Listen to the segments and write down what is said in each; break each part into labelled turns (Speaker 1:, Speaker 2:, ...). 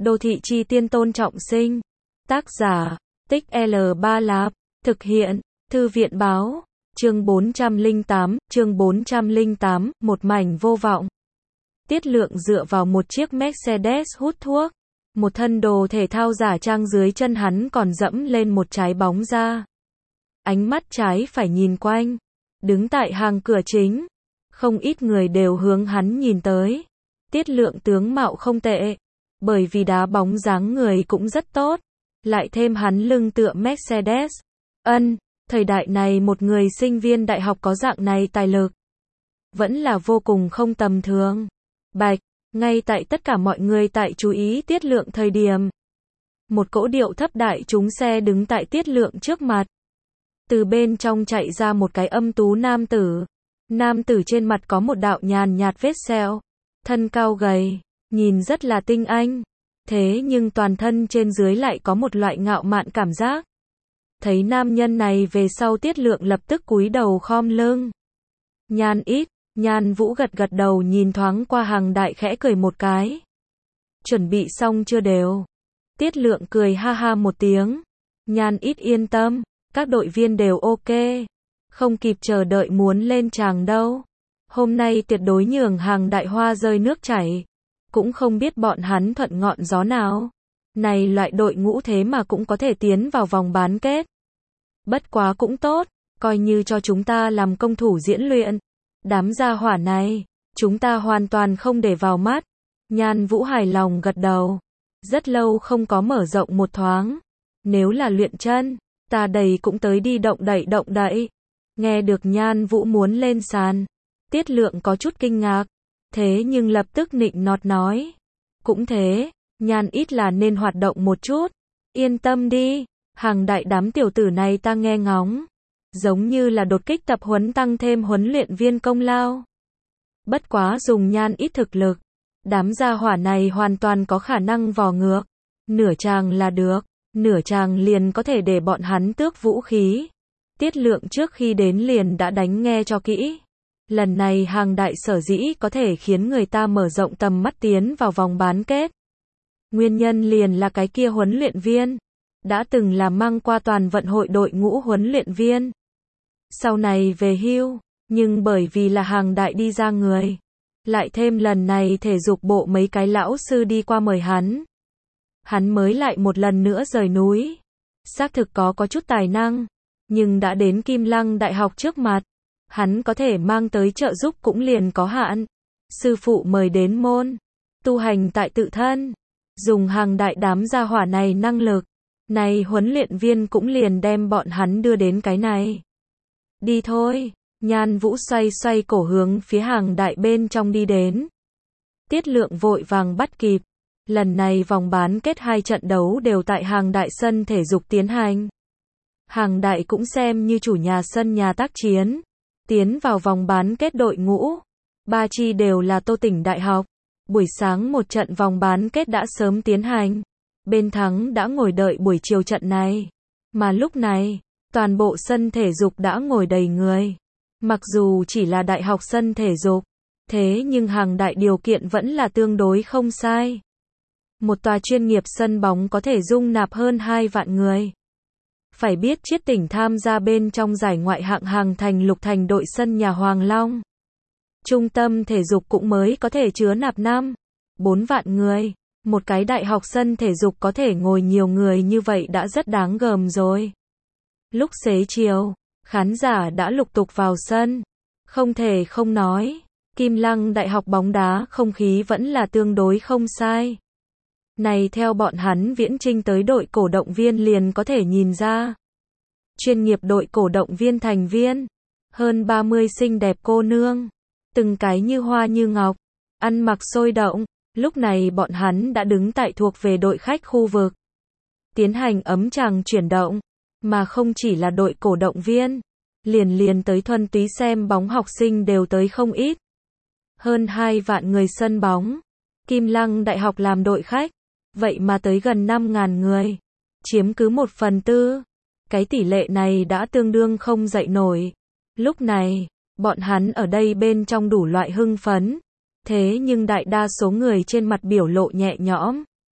Speaker 1: Đô thị chi tiên Tôn Trọng Sinh. Tác giả, Tích L3 Lạp. Thực hiện, Thư viện báo. Chương 408, một mảnh vô vọng. Tiết Lượng dựa vào một chiếc Mercedes hút thuốc. Một thân đồ thể thao giả trang dưới chân hắn còn dẫm lên một trái bóng ra. Ánh mắt trái phải nhìn quanh. Đứng tại hàng cửa chính. Không ít người đều hướng hắn nhìn tới. Tiết Lượng tướng mạo không tệ. Bởi vì đá bóng dáng người cũng rất tốt. Lại thêm hắn lưng tựa Mercedes. Thời đại này một người sinh viên đại học có dạng này tài lực. Vẫn là vô cùng không tầm thường. Bạch, ngay tại tất cả mọi người tại chú ý Tiết Lượng thời điểm. Một cỗ điệu thấp đại chúng xe đứng tại Tiết Lượng trước mặt. Từ bên trong chạy ra một cái âm tú nam tử. Nam tử trên mặt có một đạo nhàn nhạt vết sẹo. Thân cao gầy, nhìn rất là tinh anh. Thế nhưng toàn thân trên dưới lại có một loại ngạo mạn cảm giác. Thấy nam nhân này về sau Tiết Lượng lập tức cúi đầu khom lưng. Nhan Vũ gật gật đầu nhìn thoáng qua Hằng Đại khẽ cười một cái. Chuẩn bị xong chưa đều? Tiết Lượng cười ha ha một tiếng. Nhan ít yên tâm, các đội viên đều ok. Không kịp chờ đợi muốn lên tràng đâu. Hôm nay tuyệt đối nhường Hằng Đại hoa rơi nước chảy. Cũng không biết bọn hắn thuận ngọn gió nào. Này loại đội ngũ thế mà cũng có thể tiến vào vòng bán kết. Bất quá cũng tốt, coi như cho chúng ta làm công thủ diễn luyện. Đám gia hỏa này, chúng ta hoàn toàn không để vào mắt. Nhan Vũ hài lòng gật đầu. Rất lâu không có mở rộng một thoáng. Nếu là luyện chân, ta đầy cũng tới đi động đậy. Nghe được Nhan Vũ muốn lên sàn. Tiết Lượng có chút kinh ngạc. Thế nhưng lập tức nịnh nọt nói. Cũng thế, Nhan ít là nên hoạt động một chút. Yên tâm đi, Hằng Đại đám tiểu tử này ta nghe ngóng. Giống như là đột kích tập huấn tăng thêm huấn luyện viên công lao. Bất quá dùng Nhan ít thực lực. Đám gia hỏa này hoàn toàn có khả năng vò ngược. Nửa tràng là được, nửa tràng liền có thể để bọn hắn tước vũ khí. Tiết Lượng trước khi đến liền đã đánh nghe cho kỹ. Lần này Hằng Đại sở dĩ có thể khiến người ta mở rộng tầm mắt tiến vào vòng bán kết. Nguyên nhân liền là cái kia huấn luyện viên. Đã từng là mang qua toàn vận hội đội ngũ huấn luyện viên. Sau này về hưu, nhưng bởi vì là Hằng Đại đi ra người. Lại thêm lần này thể dục bộ mấy cái lão sư đi qua mời hắn. Hắn mới lại một lần nữa rời núi. Xác thực có chút tài năng. Nhưng đã đến Kim Lăng Đại học trước mặt. Hắn có thể mang tới trợ giúp cũng liền có hạn. Sư phụ mời đến môn. Tu hành tại tự thân. Dùng Hằng Đại đám gia hỏa này năng lực. Này huấn luyện viên cũng liền đem bọn hắn đưa đến cái này. Đi thôi. Nhan Vũ xoay cổ hướng phía Hằng Đại bên trong đi đến. Tiết Lượng vội vàng bắt kịp. Lần này vòng bán kết 2 trận đấu đều tại Hằng Đại sân thể dục tiến hành. Hằng Đại cũng xem như chủ nhà sân nhà tác chiến. Tiến vào vòng bán kết đội ngũ. 3 chi đều là Tô Tỉnh Đại học. Buổi sáng một trận vòng bán kết đã sớm tiến hành. Bên thắng đã ngồi đợi buổi chiều trận này. Mà lúc này, toàn bộ sân thể dục đã ngồi đầy người. Mặc dù chỉ là đại học sân thể dục, thế nhưng Hằng Đại điều kiện vẫn là tương đối không sai. Một tòa chuyên nghiệp sân bóng có thể dung nạp hơn 2 vạn người. Phải biết Chiết Tỉnh tham gia bên trong giải ngoại hạng Hàng Thành Lục Thành đội sân nhà Hoàng Long. Trung tâm thể dục cũng mới có thể chứa nạp 4 vạn người. Một cái đại học sân thể dục có thể ngồi nhiều người như vậy đã rất đáng gờm rồi. Lúc xế chiều, khán giả đã lục tục vào sân. Không thể không nói, Kim Lăng Đại học bóng đá không khí vẫn là tương đối không sai. Này theo bọn hắn viễn chinh tới đội cổ động viên liền có thể nhìn ra. Chuyên nghiệp đội cổ động viên thành viên. Hơn 30 xinh đẹp cô nương. Từng cái như hoa như ngọc. Ăn mặc sôi động. Lúc này bọn hắn đã đứng tại thuộc về đội khách khu vực. Tiến hành ấm tràng chuyển động. Mà không chỉ là đội cổ động viên. Liền tới thuần túy xem bóng học sinh đều tới không ít. Hơn 2 vạn người sân bóng. Kim Lăng Đại học làm đội khách. Vậy mà tới gần 5.000 người. Chiếm cứ 1/4. Cái tỷ lệ này đã tương đương không dậy nổi. Lúc này, bọn hắn ở đây bên trong đủ loại hưng phấn. Thế nhưng đại đa số người trên mặt biểu lộ nhẹ nhõm.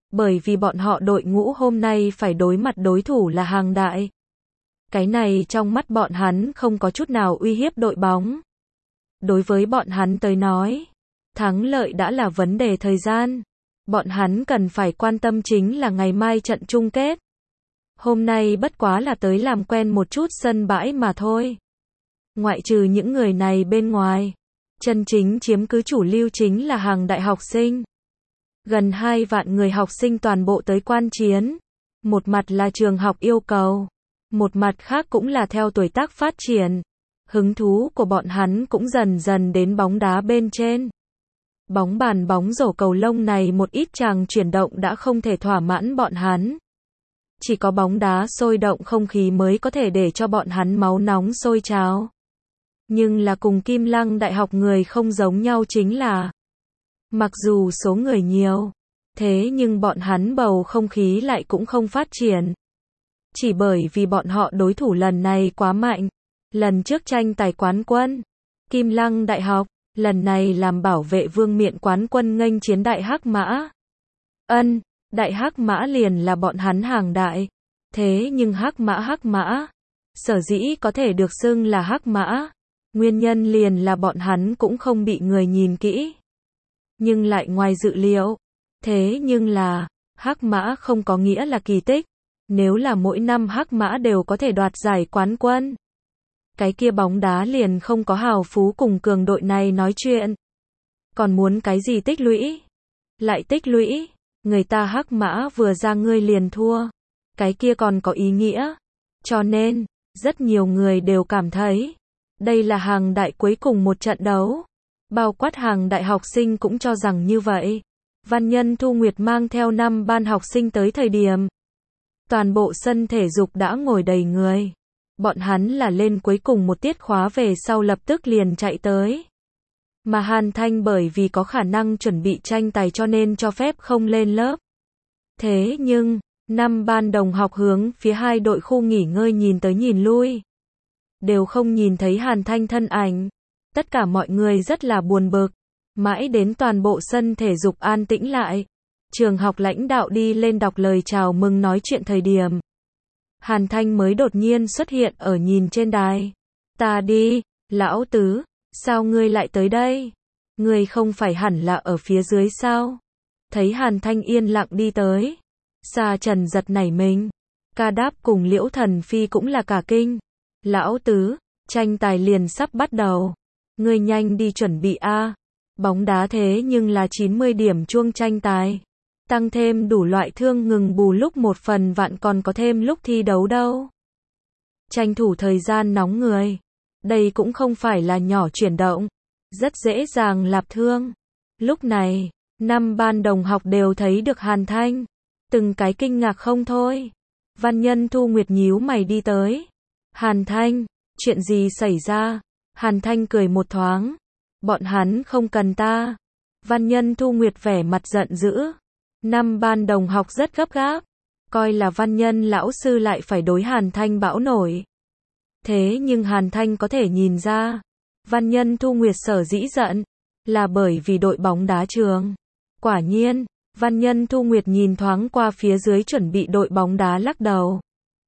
Speaker 1: Bởi vì bọn họ đội ngũ hôm nay phải đối mặt đối thủ là Hàng Đại. Cái này trong mắt bọn hắn không có chút nào uy hiếp đội bóng. Đối với bọn hắn tới nói, thắng lợi đã là vấn đề thời gian. Bọn hắn cần phải quan tâm chính là ngày mai trận chung kết. Hôm nay bất quá là tới làm quen một chút sân bãi mà thôi. Ngoại trừ những người này bên ngoài, chân chính chiếm cứ chủ lưu chính là Hàng Đại học sinh. Gần 2 vạn người học sinh toàn bộ tới quan chiến. Một mặt là trường học yêu cầu, một mặt khác cũng là theo tuổi tác phát triển. Hứng thú của bọn hắn cũng dần dần đến bóng đá bên trên. Bóng bàn bóng rổ cầu lông này một ít chàng chuyển động đã không thể thỏa mãn bọn hắn. Chỉ có bóng đá sôi động không khí mới có thể để cho bọn hắn máu nóng sôi trào. Nhưng là cùng Kim Lăng Đại học người không giống nhau chính là, mặc dù số người nhiều, thế nhưng bọn hắn bầu không khí lại cũng không phát triển. Chỉ bởi vì bọn họ đối thủ lần này quá mạnh. Lần trước tranh tài quán quân, Kim Lăng Đại học, lần này làm bảo vệ vương miện quán quân nghênh chiến Đại Hắc Mã. Đại Hắc Mã liền là bọn hắn Hàng Đại. Thế nhưng Hắc Mã, sở dĩ có thể được xưng là Hắc Mã, nguyên nhân liền là bọn hắn cũng không bị người nhìn kỹ. Nhưng lại ngoài dự liệu. Thế nhưng là, Hắc Mã không có nghĩa là kỳ tích. Nếu là mỗi năm Hắc Mã đều có thể đoạt giải quán quân, cái kia bóng đá liền không có hào phú cùng cường đội này nói chuyện. Còn muốn cái gì tích lũy? Lại tích lũy, người ta Hắc Mã vừa ra ngươi liền thua. Cái kia còn có ý nghĩa. Cho nên, rất nhiều người đều cảm thấy, đây là Hàng Đại cuối cùng một trận đấu. Bao quát Hàng Đại học sinh cũng cho rằng như vậy. Văn Nhân Thu Nguyệt mang theo 5 ban học sinh tới thời điểm, toàn bộ sân thể dục đã ngồi đầy người. Bọn hắn là lên cuối cùng một tiết khóa về sau lập tức liền chạy tới. Mà Hàn Thanh bởi vì có khả năng chuẩn bị tranh tài cho nên cho phép không lên lớp. Thế nhưng, 5 ban đồng học hướng phía 2 đội khu nghỉ ngơi nhìn tới nhìn lui, đều không nhìn thấy Hàn Thanh thân ảnh. Tất cả mọi người rất là buồn bực. Mãi đến toàn bộ sân thể dục an tĩnh lại, trường học lãnh đạo đi lên đọc lời chào mừng nói chuyện thời điểm, Hàn Thanh mới đột nhiên xuất hiện ở nhìn trên đài. Ta đi, lão tứ, sao ngươi lại tới đây? Ngươi không phải hẳn là ở phía dưới sao? Thấy Hàn Thanh yên lặng đi tới, Sa Trần giật nảy mình. Ca Đáp cùng Liễu Thần Phi cũng là cả kinh. Lão tứ, tranh tài liền sắp bắt đầu. Ngươi nhanh đi chuẩn bị a. Bóng đá thế nhưng là 90 điểm chuông tranh tài. Tăng thêm đủ loại thương ngừng bù lúc 1 phần vạn còn có thêm lúc thi đấu đâu. Tranh thủ thời gian nóng người. Đây cũng không phải là nhỏ chuyển động. Rất dễ dàng lạp thương. Lúc này, 5 ban đồng học đều thấy được Hàn Thanh. Từng cái kinh ngạc không thôi. Văn Nhân Thu Nguyệt nhíu mày đi tới. Hàn Thanh, chuyện gì xảy ra? Hàn Thanh cười một thoáng. Bọn hắn không cần ta. Văn Nhân Thu Nguyệt vẻ mặt giận dữ. 5 ban đồng học rất gấp gáp. Coi là Văn Nhân lão sư lại phải đối Hàn Thanh bão nổi. Thế nhưng Hàn Thanh có thể nhìn ra. Văn Nhân Thu Nguyệt sở dĩ giận. Là bởi vì đội bóng đá trường. Quả nhiên, Văn Nhân Thu Nguyệt nhìn thoáng qua phía dưới chuẩn bị đội bóng đá lắc đầu.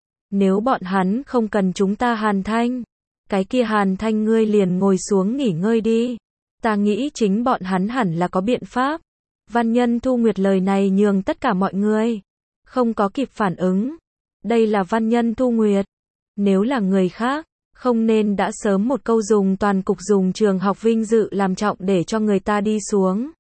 Speaker 1: Nếu bọn hắn không cần chúng ta Hàn Thanh, cái kia Hàn Thanh ngươi liền ngồi xuống nghỉ ngơi đi. Ta nghĩ chính bọn hắn hẳn là có biện pháp. Văn Nhân Thu Nguyệt lời này nhường tất cả mọi người không có kịp phản ứng. Đây là Văn Nhân Thu Nguyệt. Nếu là người khác, không nên đã sớm một câu dùng toàn cục dùng trường học vinh dự làm trọng để cho người ta đi xuống.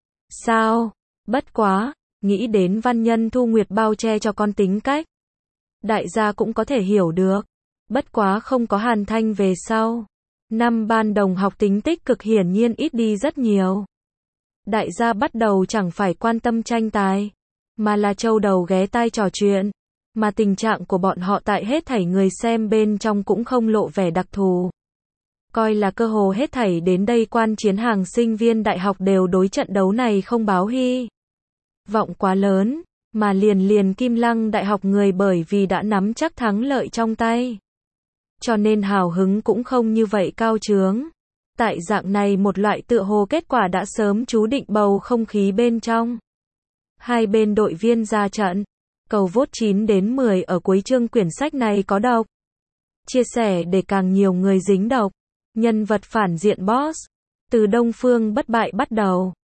Speaker 1: Sao? Bất quá, nghĩ đến Văn Nhân Thu Nguyệt bao che cho con tính cách. Đại gia cũng có thể hiểu được. Bất quá không có Hàn Thanh về sau. 5 ban đồng học tính tích cực hiển nhiên ít đi rất nhiều. Đại gia bắt đầu chẳng phải quan tâm tranh tài, mà là châu đầu ghé tai trò chuyện. Mà tình trạng của bọn họ tại hết thảy người xem bên trong cũng không lộ vẻ đặc thù. Coi là cơ hồ hết thảy đến đây quan chiến hàng sinh viên đại học đều đối trận đấu này không báo hy vọng quá lớn, mà liền Kim Lăng Đại học người bởi vì đã nắm chắc thắng lợi trong tay. Cho nên hào hứng cũng không như vậy cao trướng. Tại dạng này một loại tựa hồ kết quả đã sớm chú định bầu không khí bên trong. Hai bên đội viên ra trận. Cầu vote 9 đến 10 ở cuối chương quyển sách này có độc. Chia sẻ để càng nhiều người dính độc. Nhân vật phản diện boss. Từ Đông Phương bất bại bắt đầu.